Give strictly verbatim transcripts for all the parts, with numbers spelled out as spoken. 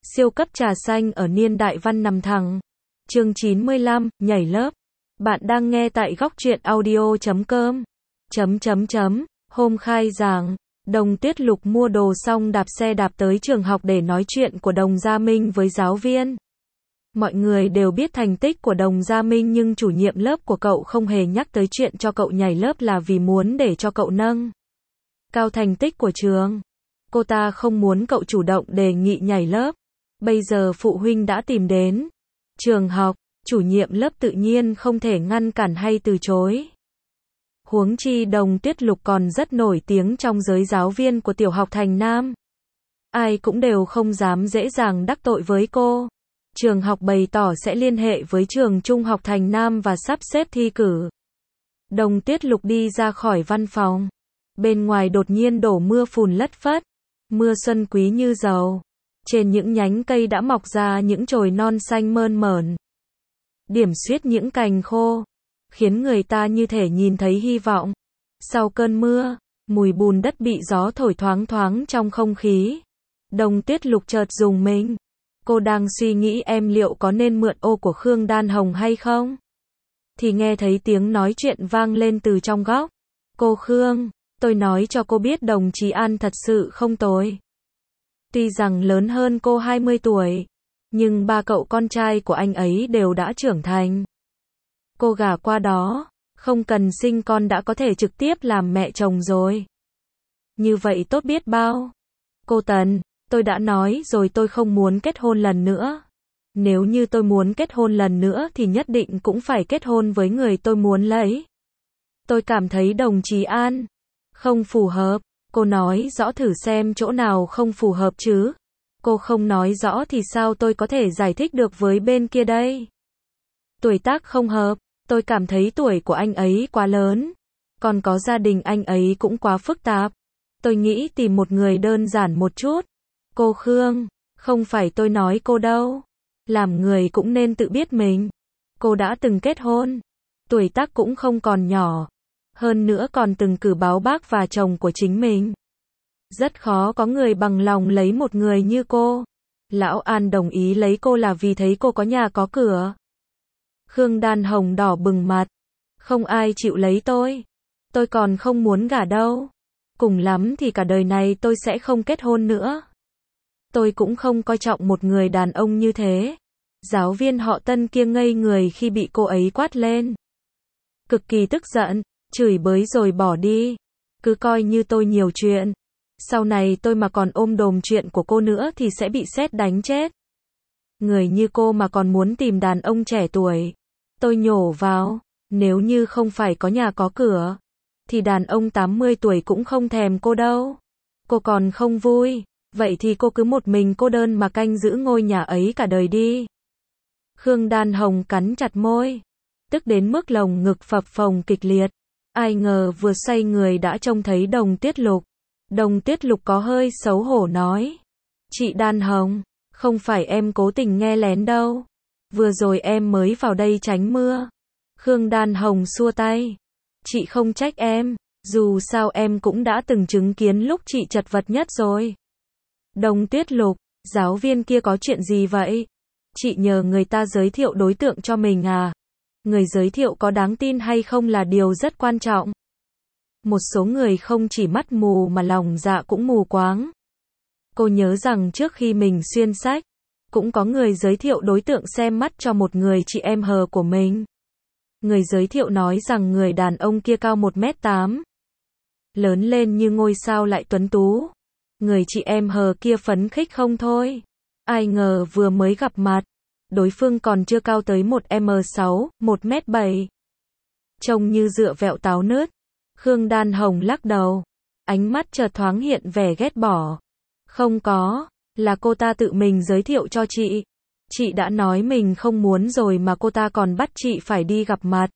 Siêu cấp trà xanh ở niên đại văn nằm thẳng. Chương chín mươi lăm, nhảy lớp. Bạn đang nghe tại góc truyện audio chấm com. Chấm chấm chấm, hôm khai giảng, Đồng Tuyết Lục mua đồ xong đạp xe đạp tới trường học để nói chuyện của Đồng Gia Minh với giáo viên. Mọi người đều biết thành tích của Đồng Gia Minh nhưng chủ nhiệm lớp của cậu không hề nhắc tới chuyện cho cậu nhảy lớp là vì muốn để cho cậu nâng cao thành tích của trường. Cô ta không muốn cậu chủ động đề nghị nhảy lớp. Bây giờ phụ huynh đã tìm đến trường học, chủ nhiệm lớp tự nhiên không thể ngăn cản hay từ chối. Huống chi Đồng Tuyết Lục còn rất nổi tiếng trong giới giáo viên của tiểu học Thành Nam. Ai cũng đều không dám dễ dàng đắc tội với cô. Trường học bày tỏ sẽ liên hệ với trường trung học Thành Nam và sắp xếp thi cử. Đồng Tuyết Lục đi ra khỏi văn phòng. Bên ngoài đột nhiên đổ mưa phùn lất phất. Mưa xuân quý như dầu. Trên những nhánh cây đã mọc ra những chồi non xanh mơn mởn. Điểm xuyết những cành khô, khiến người ta như thể nhìn thấy hy vọng. Sau cơn mưa, mùi bùn đất bị gió thổi thoáng thoáng trong không khí. Đồng Tuyết Lục chợt rùng mình. Cô đang suy nghĩ em liệu có nên mượn ô của Khương Đan Hồng hay không? Thì nghe thấy tiếng nói chuyện vang lên từ trong góc. Cô Khương, tôi nói cho cô biết đồng chí An thật sự không tồi. Tuy rằng lớn hơn cô hai mươi tuổi, nhưng ba cậu con trai của anh ấy đều đã trưởng thành. Cô gả qua đó, không cần sinh con đã có thể trực tiếp làm mẹ chồng rồi. Như vậy tốt biết bao. Cô Tần, tôi đã nói rồi tôi không muốn kết hôn lần nữa. Nếu như tôi muốn kết hôn lần nữa thì nhất định cũng phải kết hôn với người tôi muốn lấy. Tôi cảm thấy đồng chí An không phù hợp. Cô nói rõ thử xem chỗ nào không phù hợp chứ. Cô không nói rõ thì sao tôi có thể giải thích được với bên kia đây? Tuổi tác không hợp, tôi cảm thấy tuổi của anh ấy quá lớn. Còn có gia đình anh ấy cũng quá phức tạp. Tôi nghĩ tìm một người đơn giản một chút. Cô Khương, không phải tôi nói cô đâu. Làm người cũng nên tự biết mình. Cô đã từng kết hôn. Tuổi tác cũng không còn nhỏ. Hơn nữa còn từng cử báo bác và chồng của chính mình. Rất khó có người bằng lòng lấy một người như cô. Lão An đồng ý lấy cô là vì thấy cô có nhà có cửa. Khương Đan Hồng đỏ bừng mặt. Không ai chịu lấy tôi. Tôi còn không muốn gả đâu. Cùng lắm thì cả đời này tôi sẽ không kết hôn nữa. Tôi cũng không coi trọng một người đàn ông như thế. Giáo viên họ Tân kia ngây người khi bị cô ấy quát lên. Cực kỳ tức giận, chửi bới rồi bỏ đi. Cứ coi như tôi nhiều chuyện. Sau này tôi mà còn ôm đồm chuyện của cô nữa thì sẽ bị sét đánh chết. Người như cô mà còn muốn tìm đàn ông trẻ tuổi. Tôi nhổ vào, nếu như không phải có nhà có cửa, thì đàn ông tám mươi tuổi cũng không thèm cô đâu. Cô còn không vui, vậy thì cô cứ một mình cô đơn mà canh giữ ngôi nhà ấy cả đời đi. Khương Đan Hồng cắn chặt môi, tức đến mức lồng ngực phập phồng kịch liệt. Ai ngờ vừa xoay người đã trông thấy Đồng Tuyết Lục. Đồng Tuyết Lục có hơi xấu hổ nói. Chị Đan Hồng, không phải em cố tình nghe lén đâu. Vừa rồi em mới vào đây tránh mưa. Khương Đan Hồng xua tay. Chị không trách em, dù sao em cũng đã từng chứng kiến lúc chị chật vật nhất rồi. Đồng Tuyết Lục, giáo viên kia có chuyện gì vậy? Chị nhờ người ta giới thiệu đối tượng cho mình à? Người giới thiệu có đáng tin hay không là điều rất quan trọng. Một số người không chỉ mắt mù mà lòng dạ cũng mù quáng. Cô nhớ rằng trước khi mình xuyên sách, cũng có người giới thiệu đối tượng xem mắt cho một người chị em hờ của mình. Người giới thiệu nói rằng người đàn ông kia cao một mét tám. Lớn lên như ngôi sao lại tuấn tú. Người chị em hờ kia phấn khích không thôi. Ai ngờ vừa mới gặp mặt, đối phương còn chưa cao tới một mét sáu, một mét bảy. Trông như dựa vẹo táo nớt. Khương Đan Hồng lắc đầu. Ánh mắt chợt thoáng hiện vẻ ghét bỏ. Không có, là cô ta tự mình giới thiệu cho chị. Chị đã nói mình không muốn rồi mà cô ta còn bắt chị phải đi gặp mặt.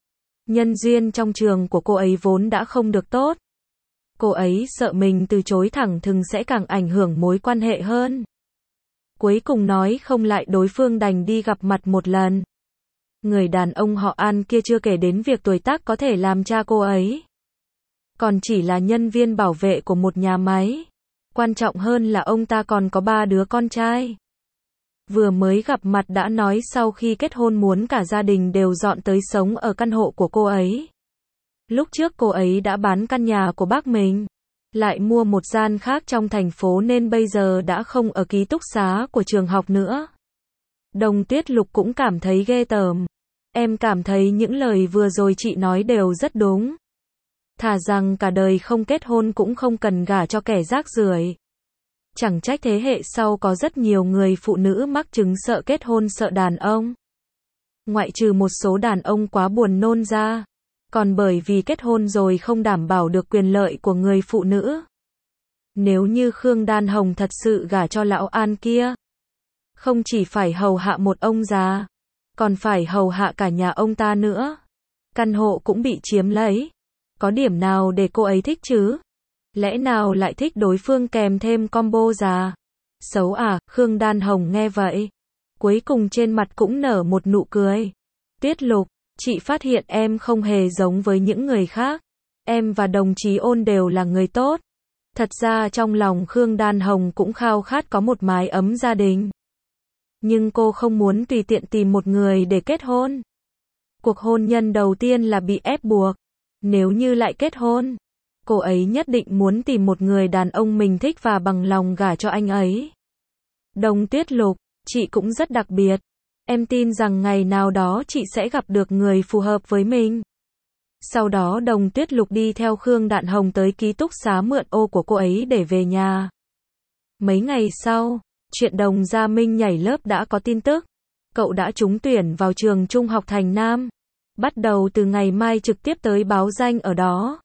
Nhân duyên trong trường của cô ấy vốn đã không được tốt. Cô ấy sợ mình từ chối thẳng thừng sẽ càng ảnh hưởng mối quan hệ hơn. Cuối cùng nói không lại đối phương đành đi gặp mặt một lần. Người đàn ông họ An kia chưa kể đến việc tuổi tác có thể làm cha cô ấy. Còn chỉ là nhân viên bảo vệ của một nhà máy. Quan trọng hơn là ông ta còn có ba đứa con trai. Vừa mới gặp mặt đã nói sau khi kết hôn muốn cả gia đình đều dọn tới sống ở căn hộ của cô ấy. Lúc trước cô ấy đã bán căn nhà của bác mình, lại mua một gian khác trong thành phố nên bây giờ đã không ở ký túc xá của trường học nữa. Đồng Tuyết Lục cũng cảm thấy ghê tởm. Em cảm thấy những lời vừa rồi chị nói đều rất đúng. Thà rằng cả đời không kết hôn cũng không cần gả cho kẻ rác rưởi. Chẳng trách thế hệ sau có rất nhiều người phụ nữ mắc chứng sợ kết hôn sợ đàn ông. Ngoại trừ một số đàn ông quá buồn nôn ra, còn bởi vì kết hôn rồi không đảm bảo được quyền lợi của người phụ nữ. Nếu như Khương Đan Hồng thật sự gả cho lão An kia, không chỉ phải hầu hạ một ông già, còn phải hầu hạ cả nhà ông ta nữa. Căn hộ cũng bị chiếm lấy. Có điểm nào để cô ấy thích chứ? Lẽ nào lại thích đối phương kèm thêm combo già? Xấu à? Khương Đan Hồng nghe vậy, cuối cùng trên mặt cũng nở một nụ cười. Tuyết Lục, chị phát hiện em không hề giống với những người khác. Em và đồng chí Ôn đều là người tốt. Thật ra trong lòng Khương Đan Hồng cũng khao khát có một mái ấm gia đình. Nhưng cô không muốn tùy tiện tìm một người để kết hôn. Cuộc hôn nhân đầu tiên là bị ép buộc. Nếu như lại kết hôn, cô ấy nhất định muốn tìm một người đàn ông mình thích và bằng lòng gả cho anh ấy. Đồng Tuyết Lục, chị cũng rất đặc biệt. Em tin rằng ngày nào đó chị sẽ gặp được người phù hợp với mình. Sau đó Đồng Tuyết Lục đi theo Khương Đan Hồng tới ký túc xá mượn ô của cô ấy để về nhà. Mấy ngày sau, chuyện Đồng Gia Minh nhảy lớp đã có tin tức. Cậu đã trúng tuyển vào trường trung học Thành Nam. Bắt đầu từ ngày mai trực tiếp tới báo danh ở đó.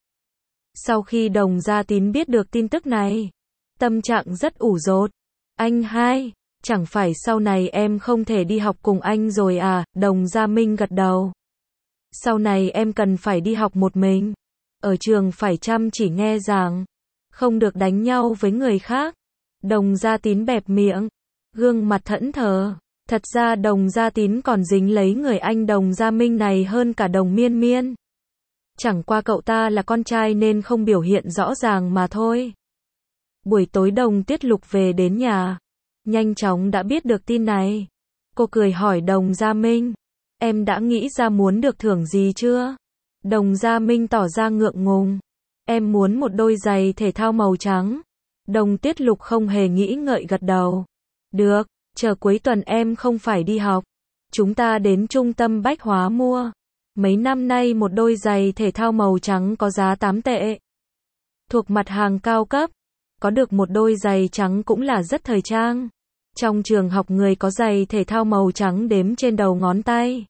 Sau khi Đồng Gia Tín biết được tin tức này, tâm trạng rất ủ rột. Anh hai, chẳng phải sau này em không thể đi học cùng anh rồi à? Đồng Gia Minh gật đầu. Sau này em cần phải đi học một mình. Ở trường phải chăm chỉ nghe giảng, không được đánh nhau với người khác. Đồng Gia Tín bẹp miệng, gương mặt thẫn thờ. Thật ra Đồng Gia Tín còn dính lấy người anh Đồng Gia Minh này hơn cả Đồng Miên Miên. Chẳng qua cậu ta là con trai nên không biểu hiện rõ ràng mà thôi. Buổi tối Đồng Tuyết Lục về đến nhà, nhanh chóng đã biết được tin này. Cô cười hỏi Đồng Gia Minh, em đã nghĩ ra muốn được thưởng gì chưa? Đồng Gia Minh tỏ ra ngượng ngùng, em muốn một đôi giày thể thao màu trắng. Đồng Tuyết Lục không hề nghĩ ngợi gật đầu. Được, chờ cuối tuần em không phải đi học, chúng ta đến trung tâm bách hóa mua. Mấy năm nay một đôi giày thể thao màu trắng có giá tám tệ. Thuộc mặt hàng cao cấp, có được một đôi giày trắng cũng là rất thời trang. Trong trường học người có giày thể thao màu trắng đếm trên đầu ngón tay.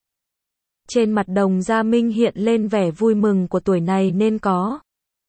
Trên mặt Đồng Gia Minh hiện lên vẻ vui mừng của tuổi này nên có.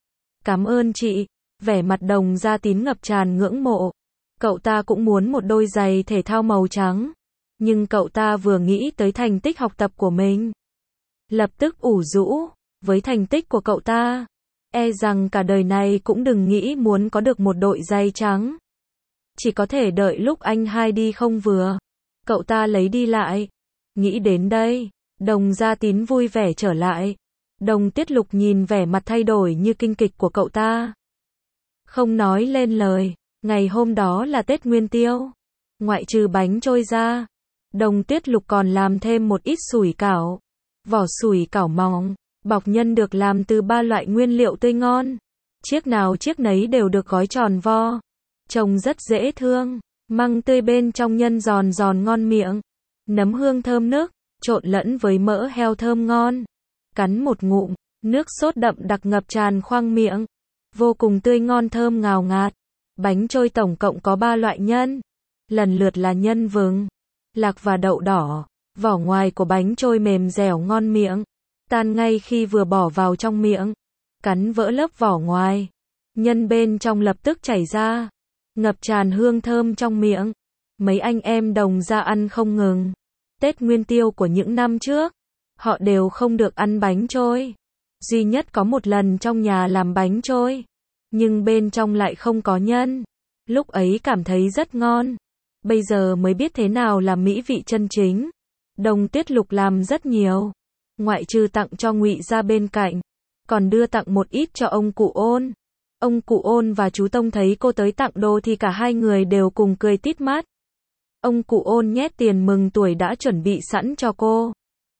Cảm ơn chị. Vẻ mặt Đồng Gia Tín ngập tràn ngưỡng mộ. Cậu ta cũng muốn một đôi giày thể thao màu trắng. Nhưng cậu ta vừa nghĩ tới thành tích học tập của mình, lập tức ủ rũ. Với thành tích của cậu ta, e rằng cả đời này cũng đừng nghĩ muốn có được một đôi giày trắng. Chỉ có thể đợi lúc anh hai đi không vừa, cậu ta lấy đi lại. Nghĩ đến đây, Đồng Gia Tín vui vẻ trở lại. Đồng Tuyết Lục nhìn vẻ mặt thay đổi như kinh kịch của cậu ta, không nói lên lời. Ngày hôm đó là Tết Nguyên Tiêu. Ngoại trừ bánh trôi ra, Đồng Tuyết Lục còn làm thêm một ít sủi cảo. Vỏ sủi cảo mỏng, bọc nhân được làm từ ba loại nguyên liệu tươi ngon. Chiếc nào chiếc nấy đều được gói tròn vo. Trông rất dễ thương. Măng tươi bên trong nhân giòn giòn ngon miệng. Nấm hương thơm nức, trộn lẫn với mỡ heo thơm ngon. Cắn một ngụm, nước sốt đậm đặc ngập tràn khoang miệng. Vô cùng tươi ngon thơm ngào ngạt. Bánh trôi tổng cộng có ba loại nhân. Lần lượt là nhân vừng, lạc và đậu đỏ. Vỏ ngoài của bánh trôi mềm dẻo ngon miệng, tan ngay khi vừa bỏ vào trong miệng. Cắn vỡ lớp vỏ ngoài, nhân bên trong lập tức chảy ra, ngập tràn hương thơm trong miệng. Mấy anh em Đồng Gia ăn không ngừng. Tết Nguyên Tiêu của những năm trước, họ đều không được ăn bánh trôi. Duy nhất có một lần trong nhà làm bánh trôi, nhưng bên trong lại không có nhân. Lúc ấy cảm thấy rất ngon. Bây giờ mới biết thế nào là mỹ vị chân chính. Đồng Tuyết Lục làm rất nhiều, ngoại trừ tặng cho Ngụy Gia bên cạnh, còn đưa tặng một ít cho ông cụ Ôn. Ông cụ Ôn và chú Tông thấy cô tới tặng đồ thì cả hai người đều cùng cười tít mắt. Ông cụ Ôn nhét tiền mừng tuổi đã chuẩn bị sẵn cho cô.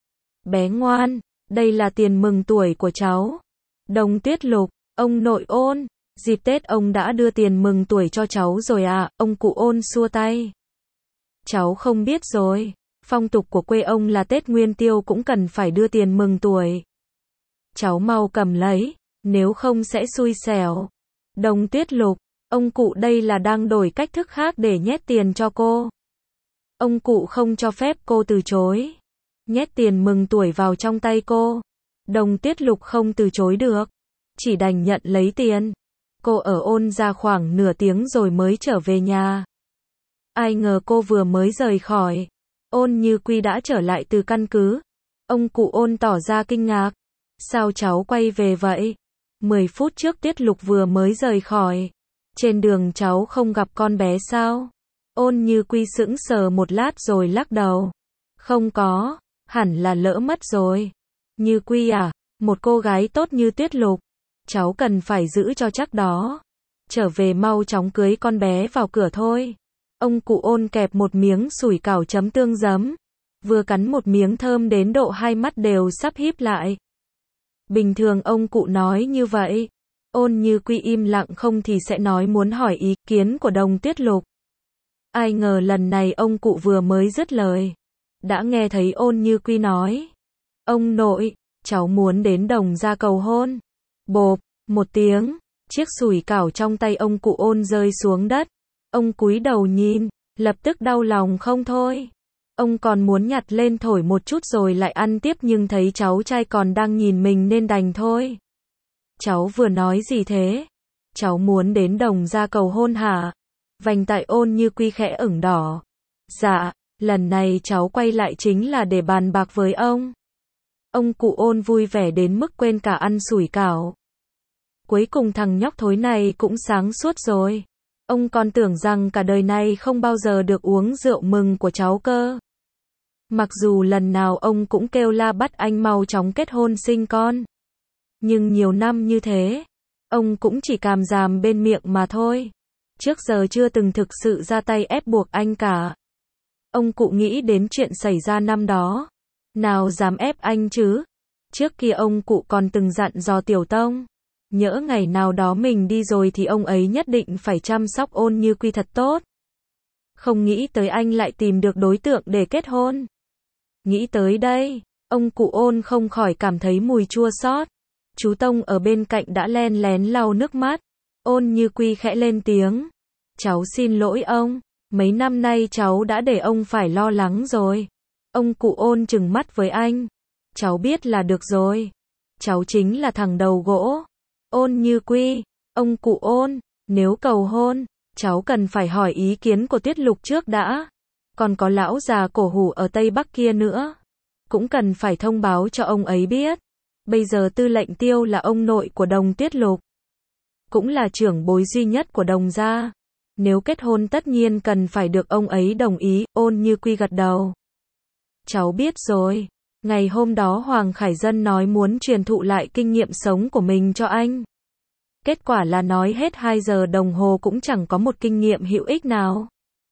Bé ngoan, đây là tiền mừng tuổi của cháu. Đồng Tuyết Lục, ông nội Ôn, dịp Tết ông đã đưa tiền mừng tuổi cho cháu rồi à, ông cụ Ôn xua tay. Cháu không biết rồi, phong tục của quê ông là Tết Nguyên Tiêu cũng cần phải đưa tiền mừng tuổi. Cháu mau cầm lấy, nếu không sẽ xui xẻo. Đồng Tuyết Lục, ông cụ đây là đang đổi cách thức khác để nhét tiền cho cô. Ông cụ không cho phép cô từ chối. Nhét tiền mừng tuổi vào trong tay cô. Đồng Tuyết Lục không từ chối được, chỉ đành nhận lấy tiền. Cô ở Ôn ra khoảng nửa tiếng rồi mới trở về nhà. Ai ngờ cô vừa mới rời khỏi Ôn Như Quy đã trở lại từ căn cứ. Ông cụ Ôn tỏ ra kinh ngạc. Sao cháu quay về vậy? Mười phút trước Tuyết Lục vừa mới rời khỏi. Trên đường cháu không gặp con bé sao? Ôn Như Quy sững sờ một lát rồi lắc đầu. Không có, hẳn là lỡ mất rồi. Như Quy à, một cô gái tốt như Tuyết Lục, cháu cần phải giữ cho chắc đó. Trở về mau chóng cưới con bé vào cửa thôi. Ông cụ Ôn kẹp một miếng sủi cảo chấm tương giấm, vừa cắn một miếng thơm đến độ hai mắt đều sắp híp lại. Bình thường ông cụ nói như vậy, Ôn Như Quy im lặng không thì sẽ nói muốn hỏi ý kiến của Đồng Tuyết Lục. Ai ngờ lần này ông cụ vừa mới dứt lời, đã nghe thấy Ôn Như Quy nói. Ông nội, cháu muốn đến Đồng gia cầu hôn. Bộp, một tiếng, chiếc sủi cảo trong tay ông cụ Ôn rơi xuống đất. Ông cúi đầu nhìn, lập tức đau lòng không thôi. Ông còn muốn nhặt lên thổi một chút rồi lại ăn tiếp nhưng thấy cháu trai còn đang nhìn mình nên đành thôi. Cháu vừa nói gì thế? Cháu muốn đến Đồng gia cầu hôn hả? Vành tai Ôn Như Quy khẽ ửng đỏ. Dạ, lần này cháu quay lại chính là để bàn bạc với ông. Ông cụ Ôn vui vẻ đến mức quên cả ăn sủi cảo. Cuối cùng thằng nhóc thối này cũng sáng suốt rồi. Ông còn tưởng rằng cả đời này không bao giờ được uống rượu mừng của cháu cơ. Mặc dù lần nào ông cũng kêu la bắt anh mau chóng kết hôn sinh con. Nhưng nhiều năm như thế, ông cũng chỉ càm ràm bên miệng mà thôi. Trước giờ chưa từng thực sự ra tay ép buộc anh cả. Ông cụ nghĩ đến chuyện xảy ra năm đó. Nào dám ép anh chứ? Trước kia ông cụ còn từng dặn dò Tiểu Tông. Nhỡ ngày nào đó mình đi rồi thì ông ấy nhất định phải chăm sóc Ôn Như Quy thật tốt. Không nghĩ tới anh lại tìm được đối tượng để kết hôn. Nghĩ tới đây, ông cụ Ôn không khỏi cảm thấy mùi chua xót. Chú Tông ở bên cạnh đã len lén lau nước mắt. Ôn Như Quy khẽ lên tiếng. Cháu xin lỗi ông, mấy năm nay cháu đã để ông phải lo lắng rồi. Ông cụ Ôn trừng mắt với anh. Cháu biết là được rồi. Cháu chính là thằng đầu gỗ. Ôn Như Quy, ông cụ Ôn, nếu cầu hôn, cháu cần phải hỏi ý kiến của Tuyết Lục trước đã. Còn có lão già cổ hủ ở Tây Bắc kia nữa. Cũng cần phải thông báo cho ông ấy biết. Bây giờ Tư lệnh Tiêu là ông nội của Đồng Tuyết Lục. Cũng là trưởng bối duy nhất của Đồng gia. Nếu kết hôn tất nhiên cần phải được ông ấy đồng ý. Ôn Như Quy gật đầu. Cháu biết rồi. Ngày hôm đó Hoàng Khải Dân nói muốn truyền thụ lại kinh nghiệm sống của mình cho anh. Kết quả là nói hết hai giờ đồng hồ cũng chẳng có một kinh nghiệm hữu ích nào.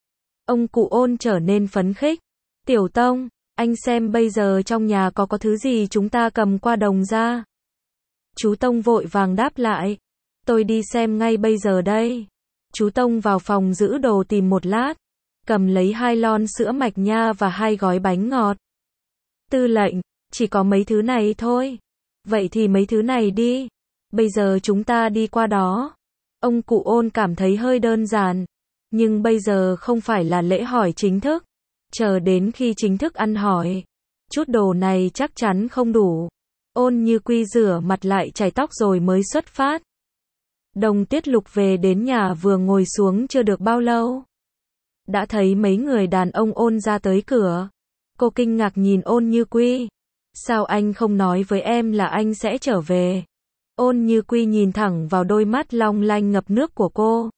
Ông cụ Ôn trở nên phấn khích. Tiểu Tông, anh xem bây giờ trong nhà có có thứ gì chúng ta cầm qua Đồng gia. Chú Tông vội vàng đáp lại. Tôi đi xem ngay bây giờ đây. Chú Tông vào phòng giữ đồ tìm một lát. Cầm lấy hai lon sữa mạch nha và hai gói bánh ngọt. Tư lệnh, chỉ có mấy thứ này thôi. Vậy thì mấy thứ này đi. Bây giờ chúng ta đi qua đó. Ông cụ Ôn cảm thấy hơi đơn giản. Nhưng bây giờ không phải là lễ hỏi chính thức. Chờ đến khi chính thức ăn hỏi. Chút đồ này chắc chắn không đủ. Ôn Như Quy rửa mặt lại chải tóc rồi mới xuất phát. Đồng Tuyết Lục về đến nhà vừa ngồi xuống chưa được bao lâu. Đã thấy mấy người đàn ông Ôn ra tới cửa. Cô kinh ngạc nhìn Ôn Như Quy. Sao anh không nói với em là anh sẽ trở về? Ôn Như Quy nhìn thẳng vào đôi mắt long lanh ngập nước của cô.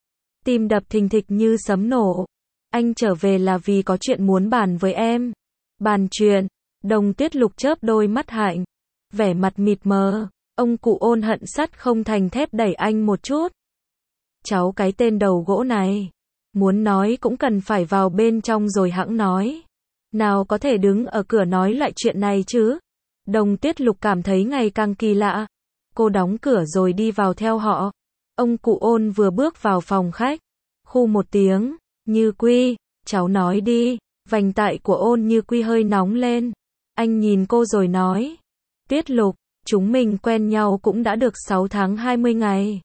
Tim đập thình thịch như sấm nổ. Anh trở về là vì có chuyện muốn bàn với em. Bàn chuyện. Đồng Tuyết Lục chớp đôi mắt hạnh. Vẻ mặt mịt mờ. Ông cụ Ôn hận sắt không thành thép đẩy anh một chút. Cháu cái tên đầu gỗ này. Muốn nói cũng cần phải vào bên trong rồi hẵng nói. Nào có thể đứng ở cửa nói lại chuyện này chứ. Đồng Tiết Lục cảm thấy ngày càng kỳ lạ. Cô đóng cửa rồi đi vào theo họ. Ông cụ Ôn vừa bước vào phòng khách. Khu một tiếng, Như Quy, cháu nói đi. Vành tai của Ôn Như Quy hơi nóng lên. Anh nhìn cô rồi nói. Tiết Lục, chúng mình quen nhau cũng đã được sáu tháng hai mươi ngày.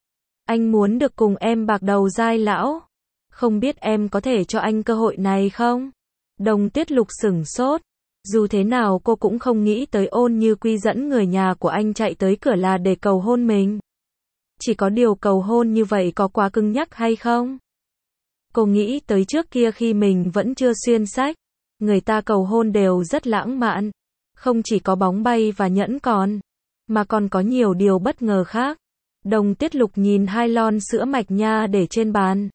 Anh muốn được cùng em bạc đầu dai lão. Không biết em có thể cho anh cơ hội này không? Đồng Tiết Lục sửng sốt. Dù thế nào cô cũng không nghĩ tới Ôn Như Quy dẫn người nhà của anh chạy tới cửa là để cầu hôn mình. Chỉ có điều cầu hôn như vậy có quá cứng nhắc hay không? Cô nghĩ tới trước kia khi mình vẫn chưa xuyên sách. Người ta cầu hôn đều rất lãng mạn. Không chỉ có bóng bay và nhẫn còn, mà còn có nhiều điều bất ngờ khác. Đồng Tiết Lục nhìn hai lon sữa mạch nha để trên bàn.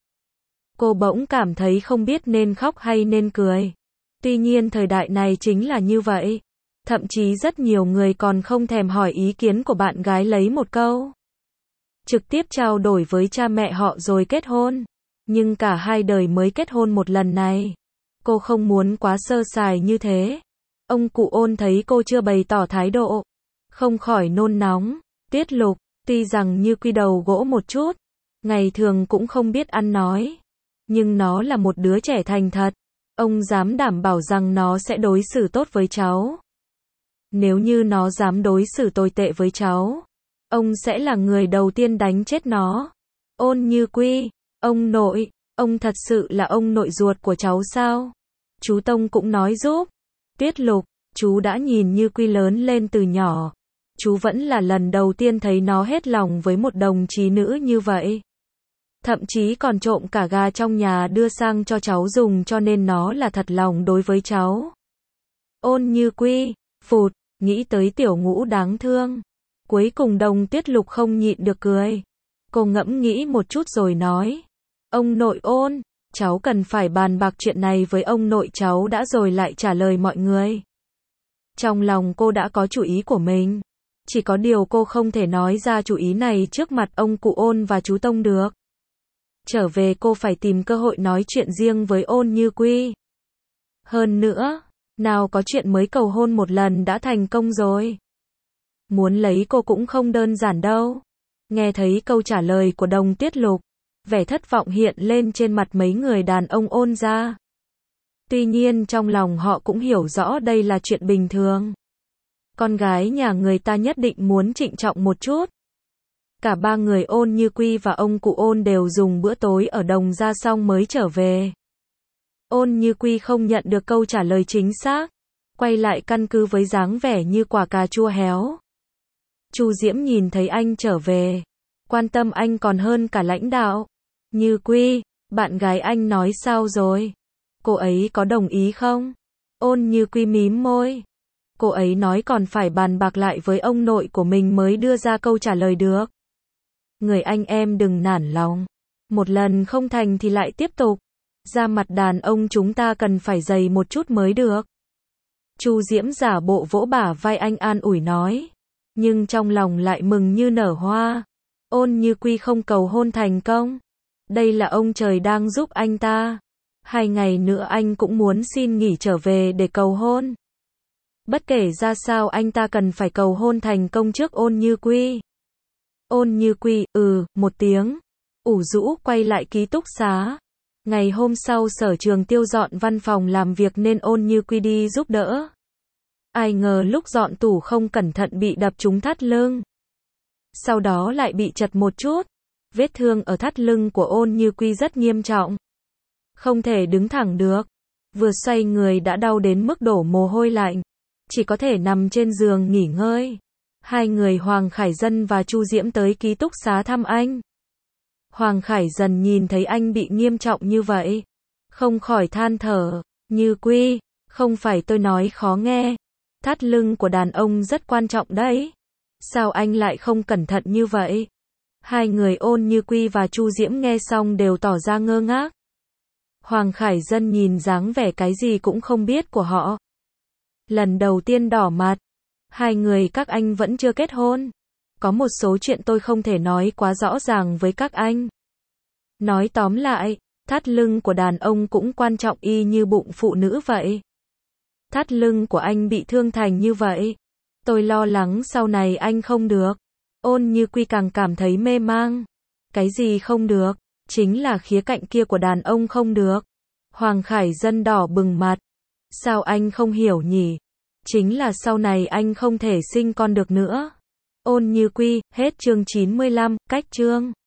Cô bỗng cảm thấy không biết nên khóc hay nên cười. Tuy nhiên thời đại này chính là như vậy. Thậm chí rất nhiều người còn không thèm hỏi ý kiến của bạn gái lấy một câu. Trực tiếp trao đổi với cha mẹ họ rồi kết hôn. Nhưng cả hai đời mới kết hôn một lần này. Cô không muốn quá sơ sài như thế. Ông cụ Ôn thấy cô chưa bày tỏ thái độ. Không khỏi nôn nóng. Tiết Lục, tuy rằng Như Quy đầu gỗ một chút. Ngày thường cũng không biết ăn nói. Nhưng nó là một đứa trẻ thành thật. Ông dám đảm bảo rằng nó sẽ đối xử tốt với cháu. Nếu như nó dám đối xử tồi tệ với cháu, ông sẽ là người đầu tiên đánh chết nó. Ôn Như Quy, ông nội, ông thật sự là ông nội ruột của cháu sao? Chú Tông cũng nói giúp. Tiết Lục, chú đã nhìn Như Quy lớn lên từ nhỏ. Chú vẫn là lần đầu tiên thấy nó hết lòng với một đồng chí nữ như vậy. Thậm chí còn trộm cả gà trong nhà đưa sang cho cháu dùng, cho nên nó là thật lòng đối với cháu. Ôn Như Quy, phụt, nghĩ tới Tiểu Ngũ đáng thương. Cuối cùng Đồng Tiết Lục không nhịn được cười. Cô ngẫm nghĩ một chút rồi nói. Ông nội Ôn, cháu cần phải bàn bạc chuyện này với ông nội cháu đã rồi lại trả lời mọi người. Trong lòng cô đã có chủ ý của mình. Chỉ có điều cô không thể nói ra chủ ý này trước mặt ông cụ Ôn và chú Tông được. Trở về cô phải tìm cơ hội nói chuyện riêng với Ôn Như Quy. Hơn nữa, nào có chuyện mới cầu hôn một lần đã thành công rồi. Muốn lấy cô cũng không đơn giản đâu. Nghe thấy câu trả lời của Đồng Tiết Lục, vẻ thất vọng hiện lên trên mặt mấy người đàn ông Ôn gia. Tuy nhiên trong lòng họ cũng hiểu rõ đây là chuyện bình thường. Con gái nhà người ta nhất định muốn trịnh trọng một chút. Cả ba người Ôn Như Quy và ông cụ Ôn đều dùng bữa tối ở Đồng gia xong mới trở về. Ôn Như Quy không nhận được câu trả lời chính xác, quay lại căn cứ với dáng vẻ như quả cà chua héo. Chu Diễm nhìn thấy anh trở về, quan tâm anh còn hơn cả lãnh đạo. Như Quy, bạn gái anh nói sao rồi? Cô ấy có đồng ý không? Ôn Như Quy mím môi. Cô ấy nói còn phải bàn bạc lại với ông nội của mình mới đưa ra câu trả lời được. Người anh em đừng nản lòng. Một lần không thành thì lại tiếp tục. Da mặt đàn ông chúng ta cần phải dày một chút mới được. Chu Diễm giả bộ vỗ bả vai anh an ủi nói. Nhưng trong lòng lại mừng như nở hoa. Ôn Như Quy không cầu hôn thành công. Đây là ông trời đang giúp anh ta. Hai ngày nữa anh cũng muốn xin nghỉ trở về để cầu hôn. Bất kể ra sao anh ta cần phải cầu hôn thành công trước Ôn Như Quy. Ôn Như Quy, ừ, một tiếng. Ủ rũ quay lại ký túc xá. Ngày hôm sau Sở Trường Tiêu dọn văn phòng làm việc nên Ôn Như Quy đi giúp đỡ. Ai ngờ lúc dọn tủ không cẩn thận bị đập trúng thắt lưng. Sau đó lại bị chật một chút. Vết thương ở thắt lưng của Ôn Như Quy rất nghiêm trọng. Không thể đứng thẳng được. Vừa xoay người đã đau đến mức đổ mồ hôi lạnh. Chỉ có thể nằm trên giường nghỉ ngơi. Hai người Hoàng Khải Dân và Chu Diễm tới ký túc xá thăm anh. Hoàng Khải Dân nhìn thấy anh bị nghiêm trọng như vậy, không khỏi than thở. Như Quy, không phải tôi nói khó nghe. Thắt lưng của đàn ông rất quan trọng đấy. Sao anh lại không cẩn thận như vậy? Hai người Ôn Như Quy và Chu Diễm nghe xong đều tỏ ra ngơ ngác. Hoàng Khải Dân nhìn dáng vẻ cái gì cũng không biết của họ. Lần đầu tiên đỏ mặt. Hai người các anh vẫn chưa kết hôn. Có một số chuyện tôi không thể nói quá rõ ràng với các anh. Nói tóm lại, Thắt lưng của đàn ông cũng quan trọng y như bụng phụ nữ vậy. Thắt lưng của anh bị thương thành như vậy. Tôi lo lắng sau này anh không được. Ôn Như Quy càng cảm thấy mê mang. Cái gì không được? Chính là khía cạnh kia của đàn ông không được. Hoàng Khải Dân đỏ bừng mặt. Sao anh không hiểu nhỉ? Chính là sau này anh không thể sinh con được nữa. Ôn Như Quy, hết chương chín mươi lăm, cách chương.